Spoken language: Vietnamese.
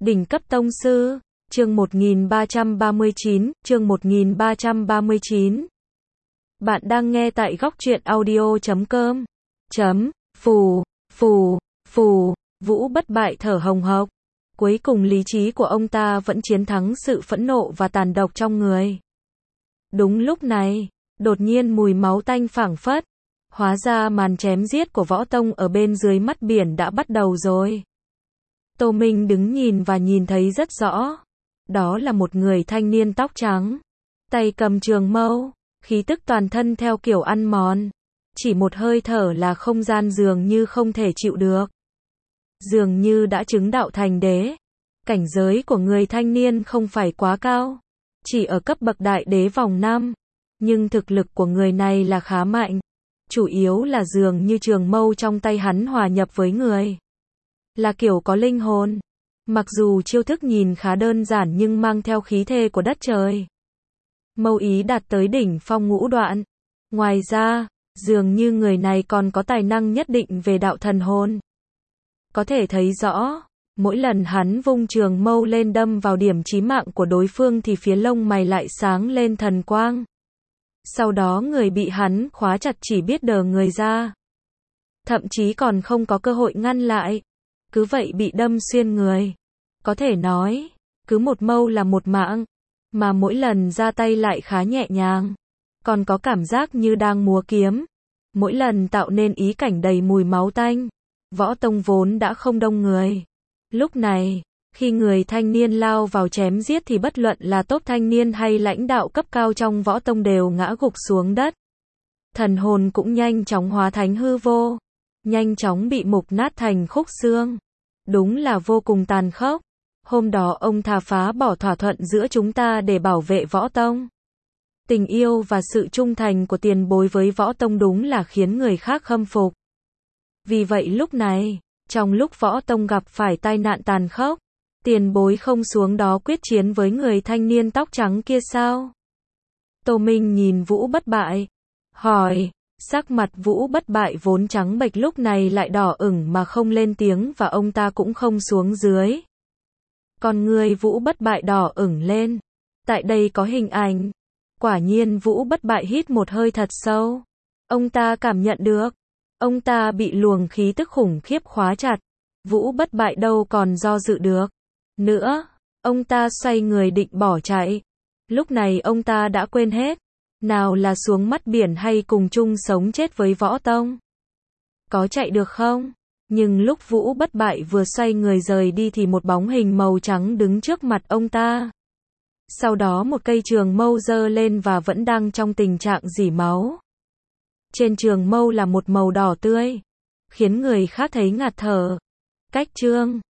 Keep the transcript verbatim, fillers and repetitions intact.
Đỉnh cấp tông sư, chương một nghìn ba trăm ba mươi chín, chương một nghìn ba trăm ba mươi chín. Bạn đang nghe tại góc truyện audio chấm com. Chấm, phù, phù, phù, Vũ Bất Bại thở hồng hộc. Cuối cùng lý trí của ông ta vẫn chiến thắng sự phẫn nộ và tàn độc trong người. Đúng lúc này, đột nhiên mùi máu tanh phảng phất. Hóa ra màn chém giết của Võ Tông ở bên dưới mắt biển đã bắt đầu rồi. Tô Minh đứng nhìn và nhìn thấy rất rõ. Đó là một người thanh niên tóc trắng. Tay cầm trường mâu, khí tức toàn thân theo kiểu ăn mòn. Chỉ một hơi thở là không gian dường như không thể chịu được. Dường như đã chứng đạo thành đế. Cảnh giới của người thanh niên không phải quá cao. Chỉ ở cấp bậc đại đế vòng năm. Nhưng thực lực của người này là khá mạnh. Chủ yếu là dường như trường mâu trong tay hắn hòa nhập với người. Là kiểu có linh hồn. Mặc dù chiêu thức nhìn khá đơn giản nhưng mang theo khí thế của đất trời. Mâu ý đạt tới đỉnh phong ngũ đoạn. Ngoài ra, dường như người này còn có tài năng nhất định về đạo thần hồn. Có thể thấy rõ, mỗi lần hắn vung trường mâu lên đâm vào điểm chí mạng của đối phương thì phía lông mày lại sáng lên thần quang. Sau đó người bị hắn khóa chặt chỉ biết đờ người ra. Thậm chí còn không có cơ hội ngăn lại. Cứ vậy bị đâm xuyên người. Có thể nói, cứ một mâu là một mạng. Mà mỗi lần ra tay lại khá nhẹ nhàng. Còn có cảm giác như đang múa kiếm. Mỗi lần tạo nên ý cảnh đầy mùi máu tanh. Võ Tông vốn đã không đông người. Lúc này, khi người thanh niên lao vào chém giết thì bất luận là tốp thanh niên hay lãnh đạo cấp cao trong Võ Tông đều ngã gục xuống đất. Thần hồn cũng nhanh chóng hóa thánh hư vô. Nhanh chóng bị mục nát thành khúc xương. Đúng là vô cùng tàn khốc. Hôm đó ông thà phá bỏ thỏa thuận giữa chúng ta để bảo vệ Võ Tông. Tình yêu và sự trung thành của tiền bối với Võ Tông đúng là khiến người khác khâm phục. Vì vậy lúc này, trong lúc Võ Tông gặp phải tai nạn tàn khốc, tiền bối không xuống đó quyết chiến với người thanh niên tóc trắng kia sao? Tô Minh nhìn Vũ Bất Bại, hỏi. Sắc mặt Vũ Bất Bại vốn trắng bệch lúc này lại đỏ ửng mà không lên tiếng và ông ta cũng không xuống dưới. Con người Vũ Bất Bại đỏ ửng lên. Tại đây có hình ảnh. Quả nhiên Vũ Bất Bại hít một hơi thật sâu. Ông ta cảm nhận được. Ông ta bị luồng khí tức khủng khiếp khóa chặt. Vũ Bất Bại đâu còn do dự được. Nữa, ông ta xoay người định bỏ chạy. Lúc này ông ta đã quên hết. Nào là xuống mắt biển hay cùng chung sống chết với Võ Tông. Có chạy được không? Nhưng lúc Vũ Bất Bại vừa xoay người rời đi thì một bóng hình màu trắng đứng trước mặt ông ta. Sau đó một cây trường mâu giơ lên và vẫn đang trong tình trạng rỉ máu. Trên trường mâu là một màu đỏ tươi. Khiến người khác thấy ngạt thở. Cách chương